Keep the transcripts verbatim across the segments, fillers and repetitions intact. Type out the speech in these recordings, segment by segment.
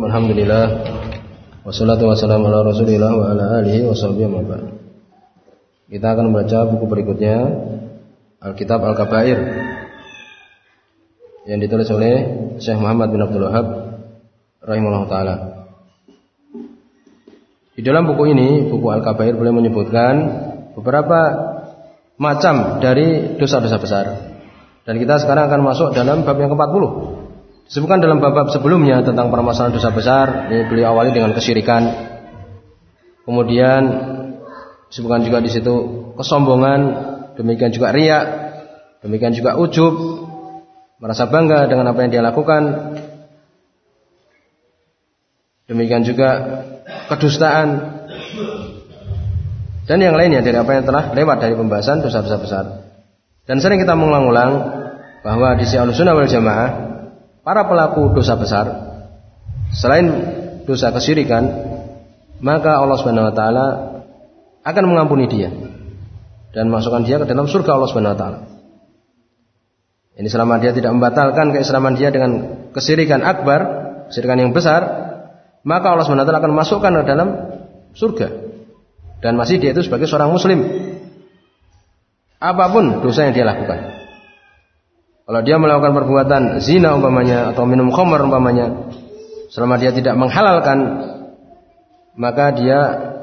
Alhamdulillah wassalatu wassalamu ala Rasulillah wa ala alihi wa sahbihi wa ba'd. Kita akan membaca buku berikutnya, Alkitab Al-Kabair, yang ditulis oleh Syekh Muhammad bin Abdul Wahhab rahimahullah ta'ala. Di dalam buku ini, buku Al-Kabair, beliau menyebutkan beberapa macam dari dosa-dosa besar. Dan kita sekarang akan masuk dalam bab yang keempat puluh. Disebutkan dalam bab-bab sebelumnya tentang permasalahan dosa besar, ini beliau awali dengan kesyirikan. Kemudian disebutkan juga di situ kesombongan, demikian juga riya, demikian juga ujub, merasa bangga dengan apa yang dia lakukan. Demikian juga kedustaan dan yang lainnya dari apa yang telah lewat dari pembahasan dosa-dosa besar. Dan sering kita mengulang-ulang bahwa di Ahlussunnah wal Jamaah, para pelaku dosa besar selain dosa kesyirikan, maka Allah Subhanahu wa taala akan mengampuni dia dan masukkan dia ke dalam surga Allah Subhanahu wa taala. Ini selama dia tidak membatalkan keislaman dia dengan kesyirikan akbar, kesyirikan yang besar, maka Allah Subhanahu wa taala akan masukkan ke dalam surga. Dan masih dia itu sebagai seorang muslim, apapun dosa yang dia lakukan. Kalau dia melakukan perbuatan zina umpamanya atau minum khamr umpamanya, selama dia tidak menghalalkan, maka dia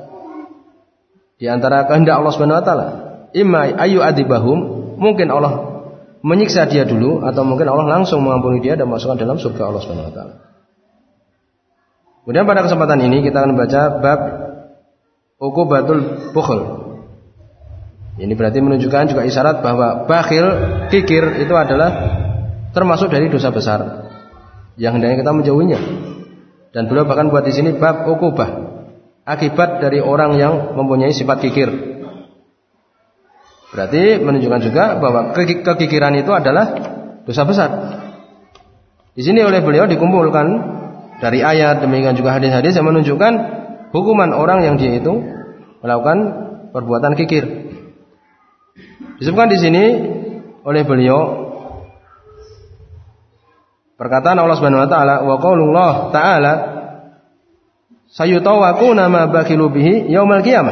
di antara kehendak Allah Subhanahu wa taala, imma ayu adibahum, mungkin Allah menyiksa dia dulu, atau mungkin Allah langsung mengampuni dia dan masukkan dalam surga Allah Subhanahu wa taala. Kemudian pada kesempatan ini kita akan membaca bab uqubatul bukhl. Ini berarti menunjukkan juga isyarat bahwa bakhil, kikir itu adalah termasuk dari dosa besar yang hendaknya kita menjauhinya. Dan beliau bahkan buat di sini bab uqubah, akibat dari orang yang mempunyai sifat kikir. Berarti menunjukkan juga bahwa kekikiran itu adalah dosa besar. Di sini oleh beliau dikumpulkan dari ayat, demikian juga hadis-hadis yang menunjukkan hukuman orang yang dia itu melakukan perbuatan kikir. Disebutkan di sini oleh beliau perkataan Allah Subhanahu wa taala, wa qaulullah ta'ala sayutawaquna ma bakhilu bihi yaumal qiyamah.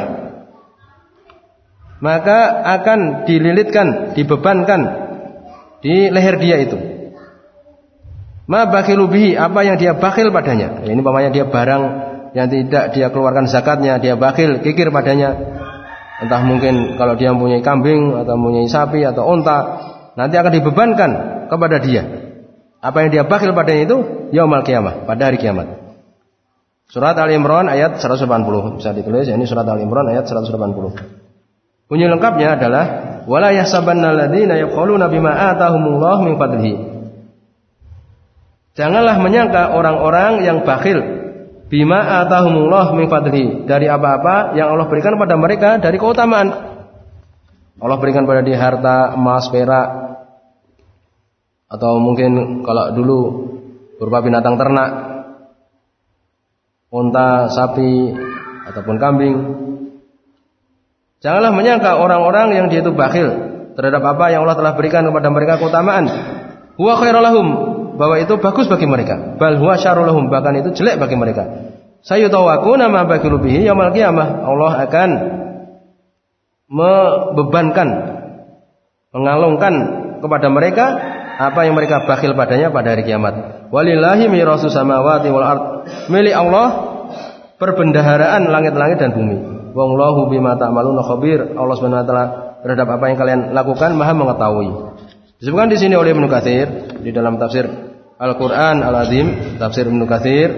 Maka akan dililitkan, dibebankan di leher dia itu. Ma bakhilu bihi, apa yang dia bakhil padanya. Ini umpamanya dia barang yang tidak dia keluarkan zakatnya, dia bakhil, kikir padanya. Entah mungkin kalau dia mempunyai kambing atau mempunyai sapi atau unta, nanti akan dibebankan kepada dia. Apa yang dia bakhil padanya itu yaumul qiyamah, pada hari kiamat. Surat Al-Imran ayat seratus delapan puluh bisa ditulis, ini surat Al-Imran ayat seratus delapan puluh. Bunyi lengkapnya adalah wala yahsabanna alladziina yabkhuluna bima aataahumullahu min fadlihi. Janganlah menyangka orang-orang yang bakhil bima atahumullah min fadli, dari apa-apa yang Allah berikan pada mereka dari keutamaan. Allah berikan pada dia harta, emas, perak, atau mungkin kalau dulu berupa binatang ternak, unta, sapi, ataupun kambing. Janganlah menyangka orang-orang yang dia itu bakhil terhadap apa yang Allah telah berikan kepada mereka keutamaan. Huwa khairul lahum, bahwa itu bagus bagi mereka. Bal huwa syarrul lahum, bahkan itu jelek bagi mereka. Sayutawaquna ma bakhilu bihi yaumil qiyamah. Allah akan membebankan, mengalungkan kepada mereka apa yang mereka bakhil padanya pada hari kiamat. Walillahi mirasus samawati wal ard. Milik Allah perbendaharaan langit-langit dan bumi. Wallahu bima ta'maluna khabir. Allah Subhanahu wa taala terhadap apa yang kalian lakukan Maha mengetahui. Disebutkan di sini oleh Ibnu Katsir di dalam tafsir Al-Qur'an Al-Azim, tafsir Ibnu Katsir.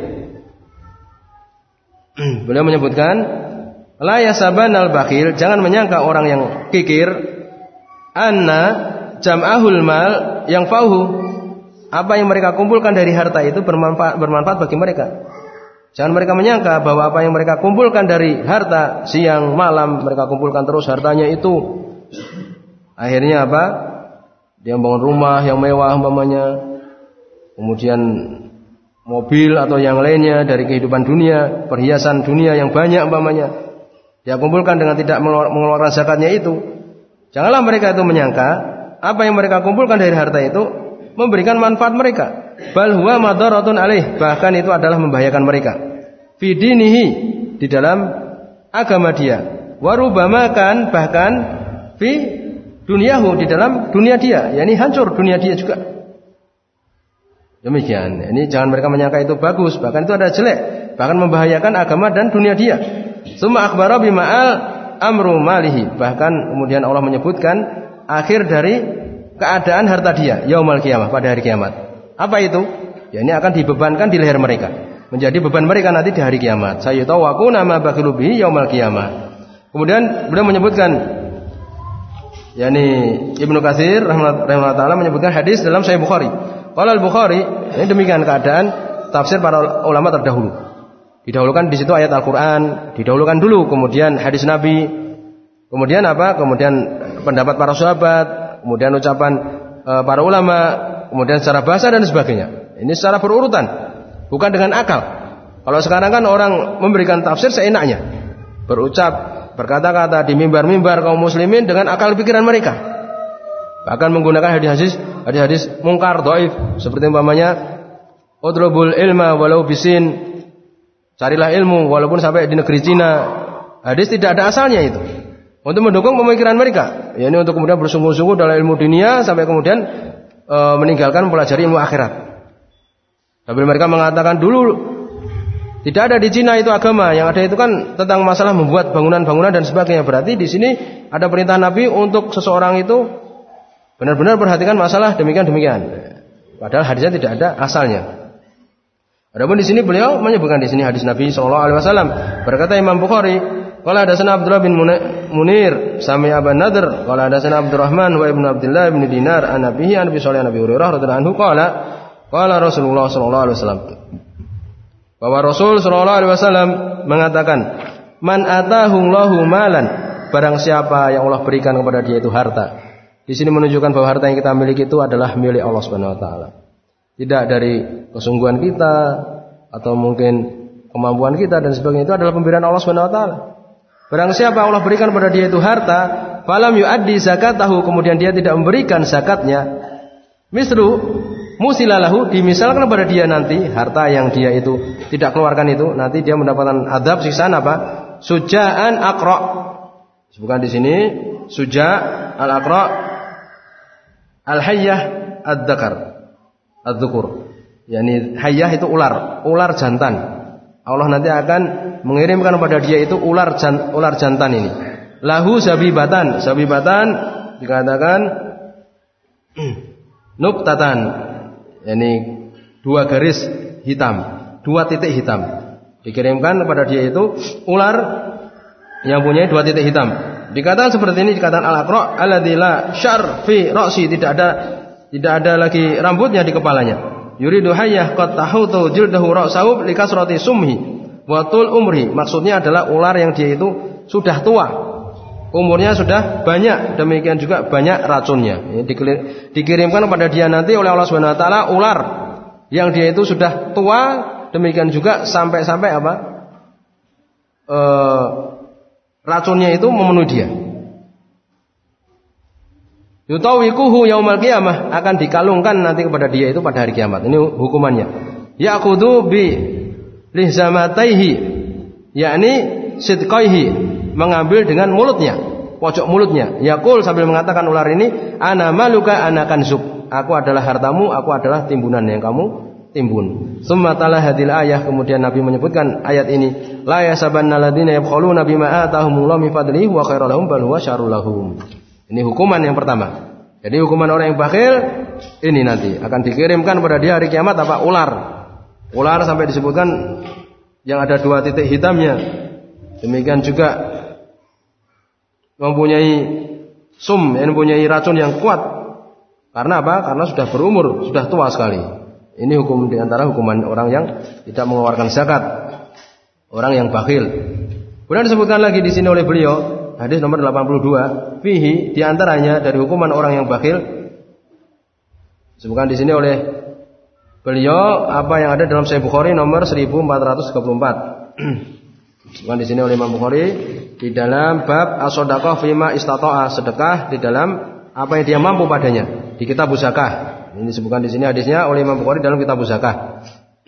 Beliau menyebutkan la yasabanal bakhil, jangan menyangka orang yang kikir, anna jam'ahul mal yang fauhu, apa yang mereka kumpulkan dari harta itu bermanfaat, bermanfaat bagi mereka. Jangan mereka menyangka bahwa apa yang mereka kumpulkan dari harta, siang malam mereka kumpulkan terus hartanya itu, akhirnya apa? Dia bangun rumah yang mewah umpamanya, kemudian mobil atau yang lainnya dari kehidupan dunia, perhiasan dunia yang banyak umpamanya, dia kumpulkan dengan tidak mengeluarkan zakatnya itu. Janganlah mereka itu menyangka apa yang mereka kumpulkan dari harta itu memberikan manfaat mereka. Bal huwa madaratun alaih, bahkan itu adalah membahayakan mereka. Fi dinihi, di dalam agama dia. Warubama kan, bahkan fi dunyahu, di dalam dunia dia, yakni hancur dunia dia juga. Demikian. Ini jangan mereka menyangka itu bagus, bahkan itu ada jelek, bahkan membahayakan agama dan dunia dia. Summa akhbara bima'al amru malihi, bahkan kemudian Allah menyebutkan akhir dari keadaan harta dia yaumul qiyamah, pada hari kiamat. Apa itu? Ya, ini akan dibebankan di leher mereka, menjadi beban mereka nanti di hari kiamat. Sayutawaquna ma baqilu bihi yaumul qiyamah. Kemudian beliau menyebutkan, yakni Ibnu Katsir rahimahullah taala menyebutkan hadis dalam Sahih Bukhari. Qala al-Bukhari, ini demikian keadaan tafsir para ulama terdahulu. Didahulukan di situ ayat Al-Qur'an, didahulukan dulu, kemudian hadis Nabi, kemudian apa? Kemudian pendapat para sahabat, kemudian ucapan e, para ulama, kemudian secara bahasa dan sebagainya. Ini secara berurutan, bukan dengan akal. Kalau sekarang kan orang memberikan tafsir seenaknya, berucap, berkata-kata di mimbar-mimbar kaum muslimin dengan akal pikiran mereka. Bahkan menggunakan hadis-hadis hadis-hadis mungkar, dhaif, seperti umpamanya utlubul ilma walau bisin, carilah ilmu walaupun sampai di negeri Cina. Hadis tidak ada asalnya itu, untuk mendukung pemikiran mereka, yakni untuk kemudian bersungguh-sungguh dalam ilmu dunia sampai kemudian e, meninggalkan mempelajari ilmu akhirat. Tapi mereka mengatakan dulu tidak ada di Cina itu agama, yang ada itu kan tentang masalah membuat bangunan-bangunan dan sebagainya. Berarti di sini ada perintah Nabi untuk seseorang itu benar-benar perhatikan masalah demikian-demikian. Padahal hadisnya tidak ada asalnya. Adapun di sini beliau menyebutkan di sini hadis Nabi sallallahu alaihi wasallam. Berkata Imam Bukhari, qala hadatsana Abdullah bin Munir sami Abu Nadr, qala hadatsana Abdurrahman wa Ibnu Abdullah bin Dinar an Nabihi an Abi Shalih Nabi Hurairah radhiyallahu anhu qala qala Rasulullah sallallahu alaihi wasallam. Bahwa Rasul sallallahu alaihi wasallam mengatakan, man atahu Allahu malan, barang siapa yang Allah berikan kepada dia itu harta. Di sini menunjukkan bahwa harta yang kita miliki itu adalah milik Allah Subhanahu wa taala. Tidak dari kesungguhan kita atau mungkin kemampuan kita dan sebagainya, itu adalah pemberian Allah Subhanahu wa taala. Barang siapa Allah berikan kepada dia itu harta, falam yuaddi zakatahu, kemudian dia tidak memberikan zakatnya, misru musilalahu, dimisalkan kepada dia nanti harta yang dia itu tidak keluarkan itu, nanti dia mendapatkan adab siksaan apa? Sujaan aqra. Bukan di sini suja al-aqra al-hayyah ad-dzakar ad-dzukur. Yani hayyah itu ular, ular jantan. Allah nanti akan mengirimkan kepada dia itu ular jan, ular jantan ini. Lahu sabibatan, sabibatan dikatakan nuqtatan, yakni dua garis hitam, dua titik hitam. Dikirimkan kepada dia itu ular yang punya dua titik hitam. Dikatakan seperti ini, dikatakan al-aqra alladzi la syar fi ra'si, tidak ada tidak ada lagi rambutnya di kepalanya. Yuridu hayyah qad tahutu jildahu ra'sahu likasrati sumhi wa tul umri. Maksudnya adalah ular yang dia itu sudah tua, umurnya sudah banyak, demikian juga banyak racunnya. Ini dikirimkan kepada dia nanti oleh Allah Subhanahu wa taala ular yang dia itu sudah tua, demikian juga sampai-sampai apa? E, racunnya itu memenuhi dia. Yutawikuhu yaumal qiyamah, akan dikalungkan nanti kepada dia itu pada hari kiamat. Ini hukumannya. Ya'khudhu bi lihzamataihi, yakni sidqaihi, mengambil dengan mulutnya, pojok mulutnya. Yaqul, sambil mengatakan ular ini, ana maluka ana kanzuk, aku adalah hartamu, aku adalah timbunan yang kamu timbun. Summa tala hadil ayah, kemudian Nabi menyebutkan ayat ini, la yasabanna alladziina yabkhuluna bima atahumullahu min fadlihi wa khairul lahum bal huwa syarrul lahum. Ini hukuman yang pertama. Jadi hukuman orang yang bakhil ini nanti akan dikirimkan pada dia hari kiamat apa? Ular. Ular sampai disebutkan yang ada dua titik hitamnya. Demikian juga mempunyai sum, yang mempunyai racun yang kuat. Karena apa? Karena sudah berumur, sudah tua sekali. Ini hukum diantara hukuman orang yang tidak mengeluarkan zakat, orang yang bakhil. Kemudian disebutkan lagi di sini oleh beliau, hadis nomor delapan puluh dua, fihi, diantaranya dari hukuman orang yang bakhil, disebutkan di sini oleh beliau apa yang ada dalam Sahih Bukhari nomor seribu empat ratus tiga puluh empat. Disebutkan di sini oleh Imam Bukhari di dalam bab as-shadaqah fima istata'a, sedekah di dalam apa yang dia mampu padanya, di kitab zakah. Ini disebutkan di sini hadisnya oleh Imam Bukhari dalam kitab zakah.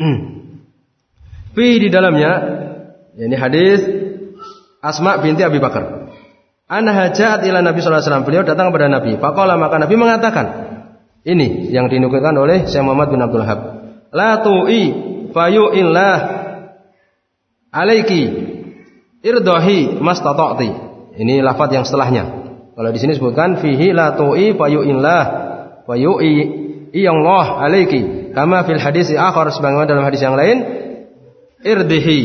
Fi di dalamnya, ini hadis Asma binti Abi Bakar. Ana hajat ila Nabi sallallahu alaihi wasallam. Beliau datang kepada Nabi. Faqala maka Nabi mengatakan, ini yang dinukilkan oleh Syekh Muhammad bin Abdul Wahhab. La tu'i fayu illah alaiki irdahi mastata'ti. Ini lafaz yang setelahnya. Kalau di sini disebutkan fihi la tu'i fayu illah fayu iyallah alaiki. Kama fil hadis akhar sebagaimana dalam hadis yang lain irdihi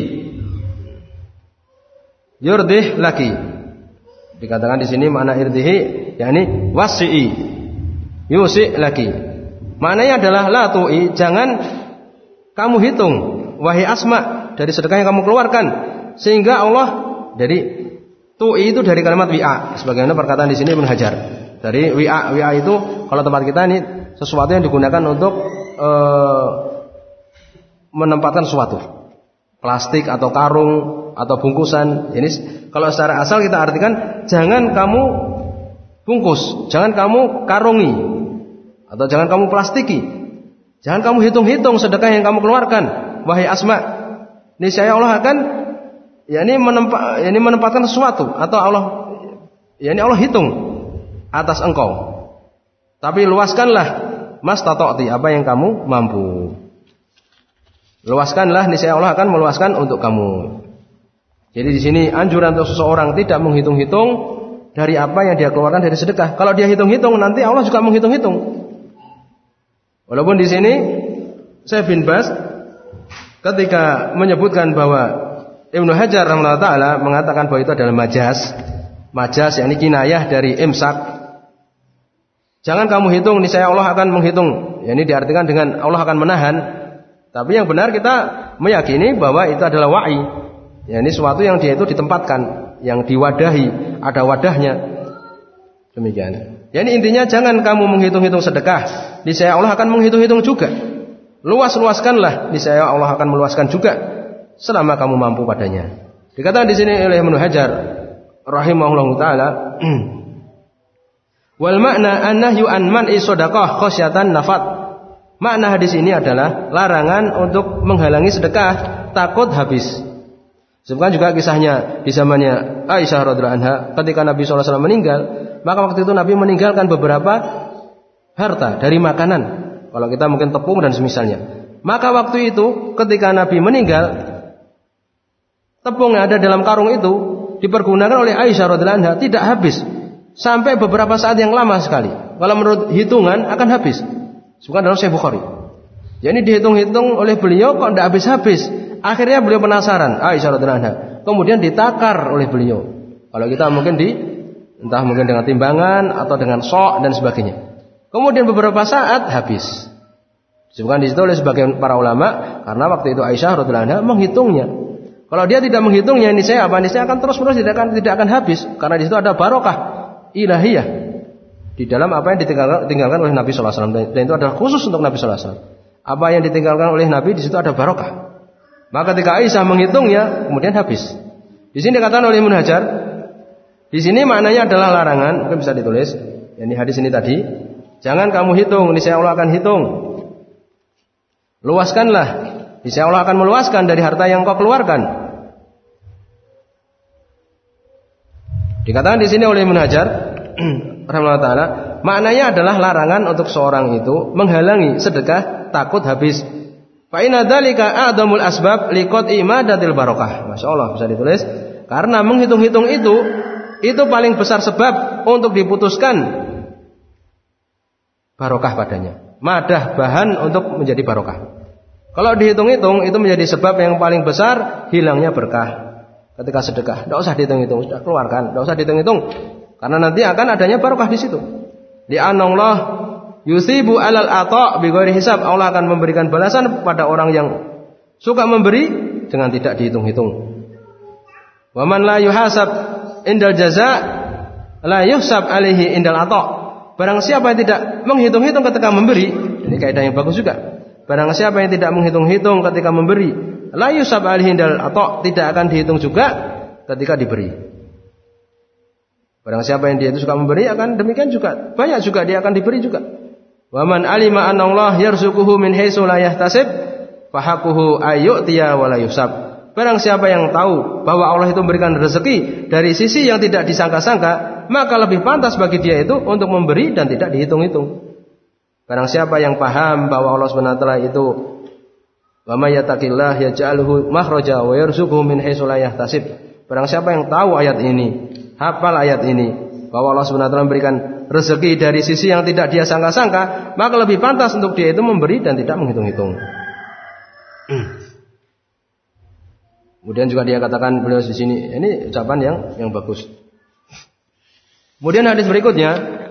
yurdih laki. Dikatakan di sini makna irdihi yakni wasi'i yusi laki. Maknanya adalah la tu'i, jangan kamu hitung wahai Asma dari sedekah yang kamu keluarkan, sehingga Allah dari tu'i itu dari kalimat wi'a, sebagaimana perkataan di sini Ibnu Hajar. Dari wi'a, wi'a itu kalau tempat kita ini sesuatu yang digunakan untuk e, menempatkan sesuatu, plastik atau karung atau bungkusan. Ini kalau secara asal kita artikan jangan kamu bungkus, jangan kamu karungi, atau jangan kamu plastiki, jangan kamu hitung-hitung sedekah yang kamu keluarkan, wahai Asma. Niscaya Allah akan, ya ini menempa, ya ini menempatkan sesuatu, atau Allah, ya ini Allah hitung atas engkau. Tapi luaskanlah mastata'ti, apa yang kamu mampu. Luaskanlah, niscaya Allah akan meluaskan untuk kamu. Jadi di sini anjuran untuk seseorang tidak menghitung-hitung dari apa yang dia keluarkan dari sedekah. Kalau dia hitung-hitung, nanti Allah juga menghitung-hitung. Walaupun di sini Syekh bin Baz ketika menyebutkan bahwa Ibnu Hajar rahimahullah taala mengatakan bahwa itu adalah majaz, majaz yakni kinayah dari imsak. Jangan kamu hitung, niscaya Allah akan menghitung. Ya, ini diartikan dengan Allah akan menahan. Tapi yang benar kita meyakini bahwa itu adalah wa'i. Ya, ini sesuatu yang dia itu ditempatkan, yang diwadahi, ada wadahnya. Demikian. Ya, ini intinya jangan kamu menghitung-hitung sedekah, niscaya Allah akan menghitung-hitung juga. Luas-luaskanlah, niscaya Allah akan meluaskan juga selama kamu mampu padanya. Dikatakan di sini oleh Ibnu Hajar rahimahullahu taala, wal makna annahyu an man'i shadaqah khasyatan nafat. Makna hadis ini adalah larangan untuk menghalangi sedekah takut habis. Sebutkan juga kisahnya di zamannya Aisyah radhiyallahu anha ketika Nabi shallallahu alaihi wasallam meninggal, maka waktu itu Nabi meninggalkan beberapa harta dari makanan. Kalau kita mungkin tepung dan semisalnya. Maka waktu itu ketika Nabi meninggal, tepung yang ada dalam karung itu dipergunakan oleh Aisyah radhiyallahu anha tidak habis sampai beberapa saat yang lama sekali. Kalau menurut hitungan akan habis. Sebutkan dalam Sahih Bukhari. Jadi dihitung-hitung oleh beliau kok tidak habis-habis. Akhirnya beliau penasaran, Aisyah radhiyallahu anha. Kemudian ditakar oleh beliau. Kalau kita mungkin di entah mungkin dengan timbangan atau dengan sok dan sebagainya. Kemudian beberapa saat habis. Disebutkan di situ oleh sebagian para ulama karena waktu itu Aisyah radhiyallahu anha menghitungnya. Kalau dia tidak menghitungnya, ini saya apa? Ini saya akan terus-menerus tidak akan tidak akan habis karena di situ ada barokah ilahiyah di dalam apa yang ditinggalkan, ditinggalkan oleh Nabi sallallahu alaihi wasallam. Dan itu adalah khusus untuk Nabi sallallahu alaihi wasallam. Apa yang ditinggalkan oleh Nabi di situ ada barokah. Maka ketika Aisyah menghitungnya, kemudian habis. Di sini dikatakan oleh Ibnu Hajar, di sini maknanya adalah larangan, mungkin bisa ditulis. Yang di hadis ini tadi, jangan kamu hitung, niscaya Allah akan hitung. Luaskanlah, niscaya Allah akan meluaskan dari harta yang kau keluarkan. Dikatakan di sini oleh Ibnu Hajar, rahimahullah taala, maknanya adalah larangan untuk seorang itu menghalangi sedekah takut habis. Fa inna dzalika a'dhamul asbab liqat'i madatil barokah. Masyaallah bisa ditulis. Karena menghitung-hitung itu itu paling besar sebab untuk diputuskan barokah padanya. Madah bahan untuk menjadi barokah. Kalau dihitung-hitung itu menjadi sebab yang paling besar hilangnya berkah ketika sedekah. Tidak usah dihitung-hitung, sudah keluarkan. Tidak usah dihitung-hitung. Karena nanti akan adanya barokah di situ. Li'anallah yusibu alal ata' bighairi hisab. Allah akan memberikan balasan pada orang yang suka memberi dengan tidak dihitung-hitung. Wa man la yuhasab indal jaza' la yuhsab alaihi indal ata'. Barang siapa yang tidak menghitung-hitung ketika memberi, ini kaidah yang bagus juga. Barang siapa yang tidak menghitung-hitung ketika memberi, la yuhsab alaihi indal ata', tidak akan dihitung juga ketika diberi. Barang siapa yang dia itu suka memberi akan demikian juga, banyak juga dia akan diberi juga. Wa man alima anna Allah yarzuquhu min haitsu la yahtasib fahaquhu ayyutiya wa la yusab. Barang siapa yang tahu bahwa Allah itu memberikan rezeki dari sisi yang tidak disangka-sangka, maka lebih pantas bagi dia itu untuk memberi dan tidak dihitung-hitung. Barang siapa yang paham bahwa Allah Subhanahu wa taala itu wa may yattaqillah yaj'alhu makhraja wa yarzuquhu min haitsu la yahtasib. Barang siapa yang tahu ayat ini, hafal ayat ini, bahwa Allah Subhanahu wa taala memberikan rezeki dari sisi yang tidak dia sangka-sangka, maka lebih pantas untuk dia itu memberi dan tidak menghitung-hitung. Kemudian juga dia katakan beliau di sini, ini ucapan yang yang bagus. Kemudian hadis berikutnya,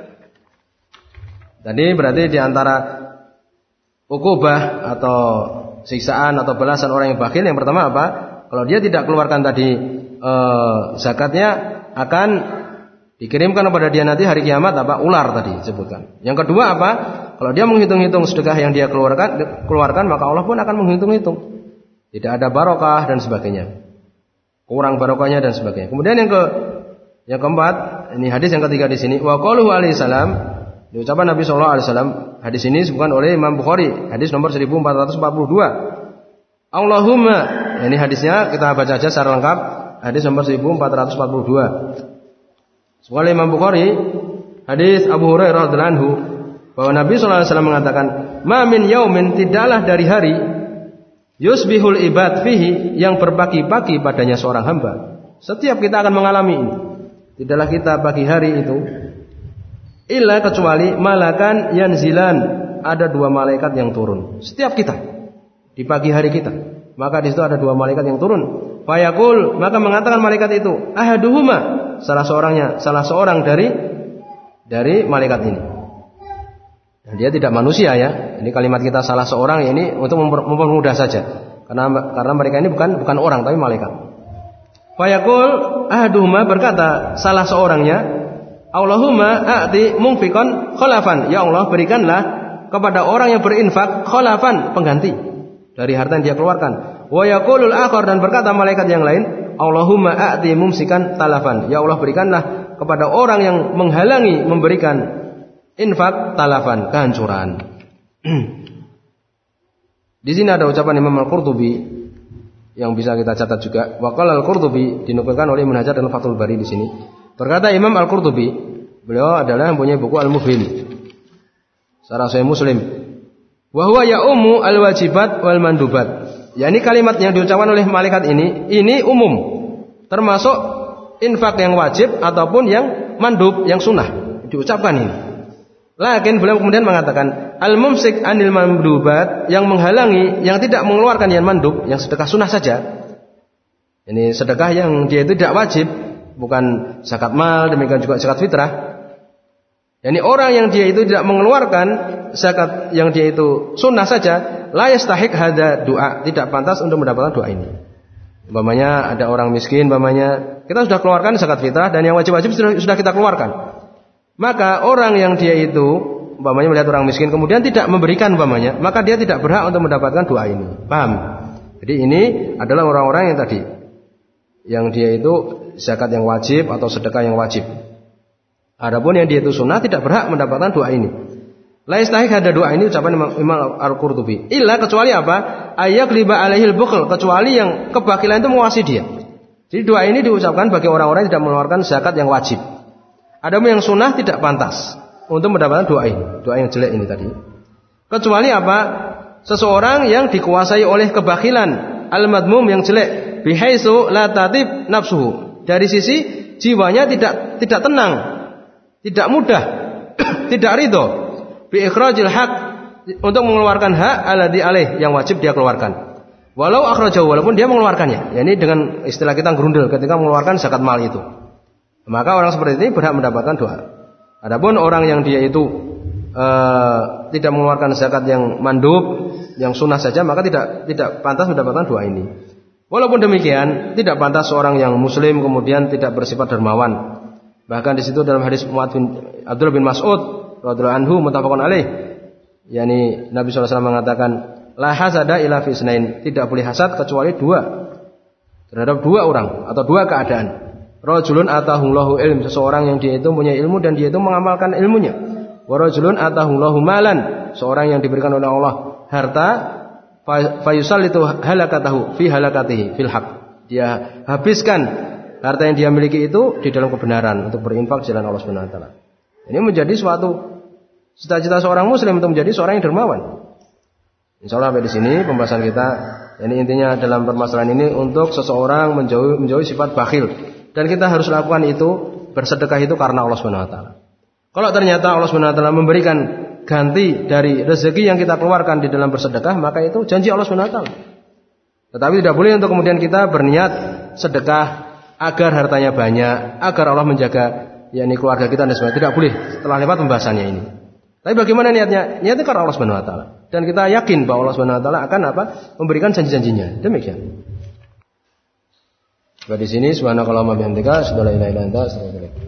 tadi berarti di antara ukubah atau siksaan atau balasan orang yang bakhil, yang pertama apa? Kalau dia tidak keluarkan tadi eh, zakatnya, akan dikirimkan kepada dia nanti hari kiamat apa? Ular tadi disebutkan. Yang kedua apa? Kalau dia menghitung-hitung sedekah yang dia keluarkan, keluarkan maka Allah pun akan menghitung-hitung. Tidak ada barokah dan sebagainya. Kurang barokahnya dan sebagainya. Kemudian yang ke yang keempat, ini hadis yang ketiga di sini. Wa qauluhu alaihi salam, diucapkan Nabi sallallahu alaihi wasallam. Hadis ini disebutkan oleh Imam Bukhari, hadis nomor seribu empat ratus empat puluh dua. Allahumma, ini hadisnya kita baca saja secara lengkap. Hadis nomor seribu empat ratus empat puluh dua. Disebutkan oleh Imam Bukhari, hadis Abu Hurairah radhiyallahu anhu, bahwa Nabi sallallahu alaihi wasallam mengatakan, "Ma min yaumin, tidaklah dari hari yusbihul ibad fihi, yang berpagi-pagi padanya seorang hamba." Setiap kita akan mengalami ini. Tidaklah kita pagi hari itu illa kecuali malakan yanzilan, ada dua malaikat yang turun. Setiap kita di pagi hari kita, maka di situ ada dua malaikat yang turun. Fayaqul, maka mengatakan malaikat itu, ahaduhuma, salah seorangnya, salah seorang dari dari malaikat ini. Dan dia tidak manusia ya. Ini kalimat kita salah seorang ini untuk mempermudah saja. Karena karena mereka ini bukan bukan orang tapi malaikat. Fayaqul ahaduhuma, berkata salah seorangnya, Allahumma a'ti munfiqan khalafan, ya Allah berikanlah kepada orang yang berinfak khalafan, pengganti dari harta yang dia keluarkan. Wa yaqulul akhar, dan berkata malaikat yang lain, Allahumma a'ti mumsikan talafan, ya Allah berikanlah kepada orang yang menghalangi memberikan infak talafan, kehancuran. Di sini ada ucapan Imam Al-Qurtubi yang bisa kita catat juga. Waqala Al-Qurtubi, dinukilkan oleh Ibnu Hajar dan Fathul Bari di sini. Berkata Imam Al-Qurtubi, beliau adalah yang punya buku Al-Mufhim, Syarah Sahih Muslim. Wa huwa ya'ummu al-wajibat wal mandubat. Ya, ini kalimat yang diucapkan oleh malaikat ini, ini umum, termasuk infak yang wajib ataupun yang mandub, yang sunnah diucapkan ini. Lakin beliau kemudian mengatakan al-mumsik anil mandubat, yang menghalangi, yang tidak mengeluarkan yang mandub, yang sedekah sunnah saja. Ini sedekah yang dia itu tidak wajib, bukan zakat mal, demikian juga zakat fitrah. Yani orang yang dia itu tidak mengeluarkan zakat yang dia itu sunnah saja, la yastahiq hada doa, tidak pantas untuk mendapatkan doa ini. Umpamanya ada orang miskin, umpamanya kita sudah keluarkan zakat fitrah dan yang wajib-wajib sudah, sudah kita keluarkan. Maka orang yang dia itu umpamanya melihat orang miskin kemudian tidak memberikan umpamanya, maka dia tidak berhak untuk mendapatkan doa ini. Paham? Jadi ini adalah orang-orang yang tadi, yang dia itu zakat yang wajib atau sedekah yang wajib. Adapun yang dia itu sunnah tidak berhak mendapatkan doa ini. La yastahiq hada doa ini, ucapan Imam, Imam Al-Qurtubi. Illa, kecuali apa? Ayagliba alaihil bukhl, kecuali yang kebakilan itu menguasai dia. Jadi doa ini diucapkan bagi orang-orang yang tidak mengeluarkan zakat yang wajib. Adapun yang sunnah tidak pantas untuk mendapatkan doa ini, doa yang jelek ini tadi. Kecuali apa? Seseorang yang dikuasai oleh kebakilan, al-madmum, yang jelek, bihaitsu la tatib nafsuhu, dari sisi jiwanya tidak tidak tenang, tidak mudah, tidak ridho, bi ikhrajil haq, untuk mengeluarkan hak alladzi alaih, yang wajib dia keluarkan. Walau akhrajahu, walaupun dia mengeluarkannya. Ya, ini dengan istilah kita gerundel ketika mengeluarkan zakat mal itu. Maka orang seperti ini berhak mendapatkan doa. Adapun orang yang dia itu uh, tidak mengeluarkan zakat yang mandub, yang sunnah saja, maka tidak tidak pantas mendapatkan doa ini. Walaupun demikian, tidak pantas seorang yang muslim kemudian tidak bersifat dermawan. Bahkan di situ dalam hadis Mu'adz bin Abdullah bin Mas'ud radhiyallahu anhu muttafaqun alaih, yakni Nabi sallallahu alaihi wasallam mengatakan, la hasada illa fi isnain, tidak boleh hasad kecuali dua, terhadap dua orang atau dua keadaan. Rajulun atahullahu ilm, seseorang yang dia itu punya ilmu dan dia itu mengamalkan ilmunya. Wa rajulun atahullahu malan, seorang yang diberikan oleh Allah harta, fayusallitu halakatahu fi halakatihi fil haq. Dia habiskan harta yang dia miliki itu di dalam kebenaran untuk berinfak jalan Allah Subhanahu wa taala. Ini menjadi suatu cita-cita seorang muslim untuk menjadi seorang yang dermawan. Insyaallah sampai di sini pembahasan kita. Ini intinya dalam permasalahan ini untuk seseorang menjauhi menjauhi sifat bakhil, dan kita harus lakukan itu, bersedekah itu karena Allah Subhanahu wa taala. Kalau ternyata Allah Subhanahu wa taala memberikan ganti dari rezeki yang kita keluarkan di dalam bersedekah, maka itu janji Allah Subhanahu wa taala. Tetapi tidak boleh untuk kemudian kita berniat sedekah agar hartanya banyak, agar Allah menjaga yakni keluarga kita dan sebagainya. Tidak boleh setelah lewat pembahasannya ini. Tapi bagaimana niatnya? Niatnya karena Allah Subhanahu wa taala. Dan kita yakin bahwa Allah Subhanahu wa taala akan apa? Memberikan janji-janjinya. Demikian. Di sini subhanakallahumma bihamdika asyhadu an la ilaha illa anta astaghfiruka